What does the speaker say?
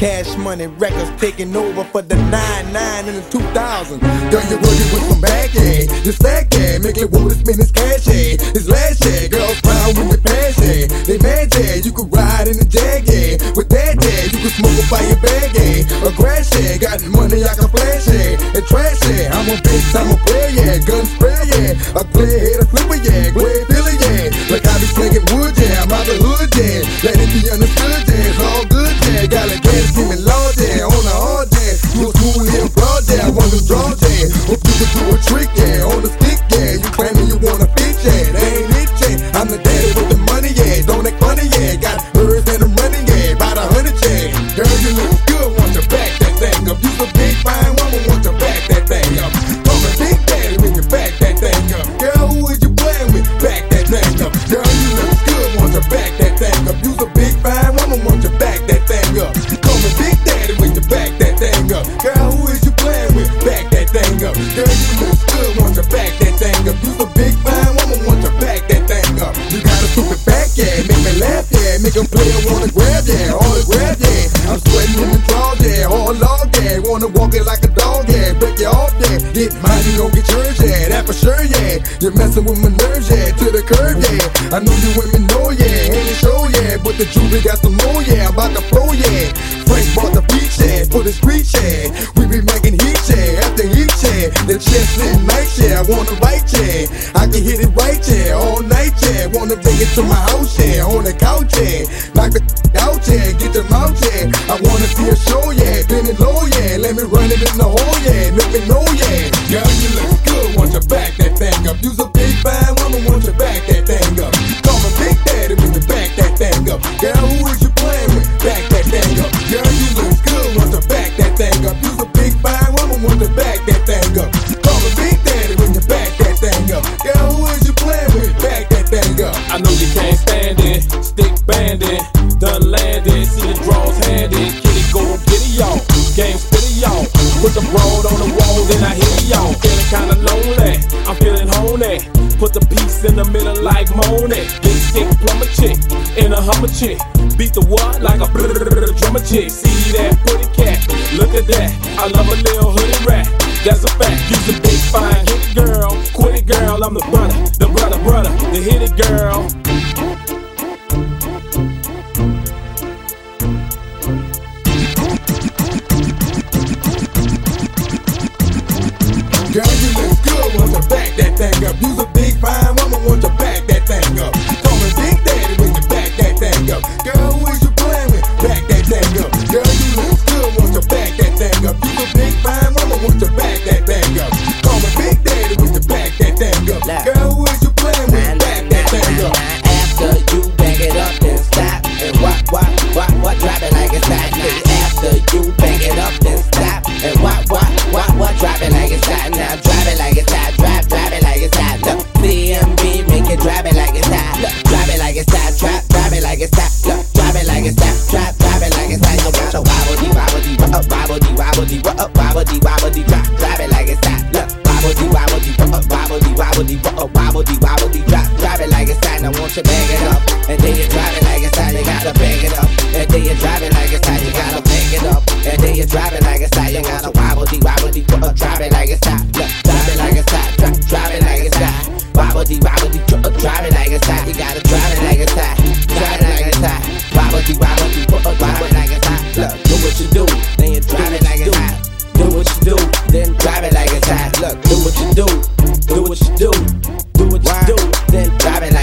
Cash Money Records taking over for the 99 in the 2000s. Girl, you're working with some bag, yeah. Your stack, yeah. Make it want to spend his cash, yeah. His last, yeah. Girls proud with the pass, yeah. They mad, yeah. You could ride in the Jag, yeah. With that, yeah. You could smoke a fire bag, yeah. A grass, yeah. Got money I can flash, yeah. And trash, yeah. I'm a bitch, I'm a player, yeah. Gun spray, yeah. A player, hit a flipper, yeah. Go ahead, Billy, yeah. Like I be slinging wood, yeah. I'm out the hood, yeah. Let it be understood, yeah. It's all good, yeah. Got a gas, give me Lord, yeah. On the hard, yeah. You a cool little broad, yeah. I want them draws, yeah. Hope you can do a trick, yeah. On the stick, yeah. You claiming you wanna fit, yeah. That ain't it, yeah. I'm the daddy with the money, yeah. Don't act funny, yeah. Got birds and I'm running, yeah. About 100, yeah. Girl, you look good, want to back that thing up. You a big fine woman, want to back that thing up. Call me Big Daddy when you back that thing up. Girl, who is you playing with? Back that thing up. Girl, you look good, want to back that thing up. You a big fine woman, want to back that thing up. Call me Big Daddy when you back that thing up. Girl, who is you playing with? Back that thing up. Girl, you look good, want to back that thing up. You a big fine woman, want to back that thing up. You got a stupid back, yeah. Make me laugh, yeah. Make them play, wanna grab, yeah. All the grab, yeah. I'm sweating in the draw, yeah. All log, yeah. Wanna walk it like a dog, yeah. Break you off, yeah. Get mine, you gon' get yours, yeah. That for sure, yeah. You're messing with my nerves, yeah. To the curb, yeah. I know you women know, yeah. Ain't it show, yeah. But the jewelry got some more, yeah. I'm about to flow, yeah. Frank bought the beach, yeah. For the street, yeah. We be making heat, yeah. After heat, yeah. The chest sitting nice, yeah. I wanna write, yeah. I can hit it right, yeah. All night, yeah. Wanna bring it to my house, yeah. On the couch, yeah. Knock the out, yeah. Get your mouth, yeah. I wanna see a show, yeah. Bend it low, yeah. Let me run it in the hole, yeah. Make me know, yeah. Girl, you look good, want you back that thing up. You's a big fine woman, want you back that thing up. Call me Big Daddy when you back that thing up. Girl, who is you playing with? Back that thing up. Girl, you look good, want you back that thing up. You's a big fine woman, want you back that thing up. Call me Big Daddy when you back that thing up. Girl, who is you playing with? Back that thing up. I know you can't stand it, stick bandit, done landed, see the draws handed, kitty go get it y'all, game spitty y'all, put the broad on the wall, then I hit y'all, feeling kinda lonely, I'm feeling honey, put the piece in the middle like Monet, big stick plumber chick, in a Hummer chick, beat the what like a drummer chick, see that pretty cat, look at that, I love a little hoodie rat, that's a fact, you's a big fine hit it girl, quit it girl, I'm the brother, the hit it girl. Girl, you look good, want to back that thing up. You's a big fine woman, want to back that thing up. Call me Big Daddy when you back that thing up. Girl, who is you playing with? Back that thing up. Girl, you look good, want to back that thing up. You's a big fine woman, want to back that thing up. Call me Big Daddy when you back that thing up. Girl, who is you playing with? Back that thing up. After you back it up, then stop and what, drop it like it's hot. After you back it up, then stop and what, drop it like it's hot. Now drop it like it's hot, drop it like it's hot. Look, CMB, make it drop it like it's hot. Look, drop it like it's hot, drop it like it's hot. Look, drop it like it's hot, drop it like it's hot. You gotta wobble dee, drop it like it's hot. Look, wobble dee, drop it like it's hot. Now won't you bag it up, and then you drop it like it's hot. You gotta bag it up, and then you drop it like it's hot. You gotta bag it up, and then you drop it like it's hot. You gotta wobble dee, drop it like it's hot. Look, drop it like it's hot, drop it like it's hot. Wobble dee, drop it like it's hot. You gotta drop it like it's hot, drop it like it's hot. Wobble dee, drop it like it's hot. Look, do what you do, then you drop it like it's hot. Do what you do, then drop it like it's hot. Look, do what you do, do what you do, then drop it like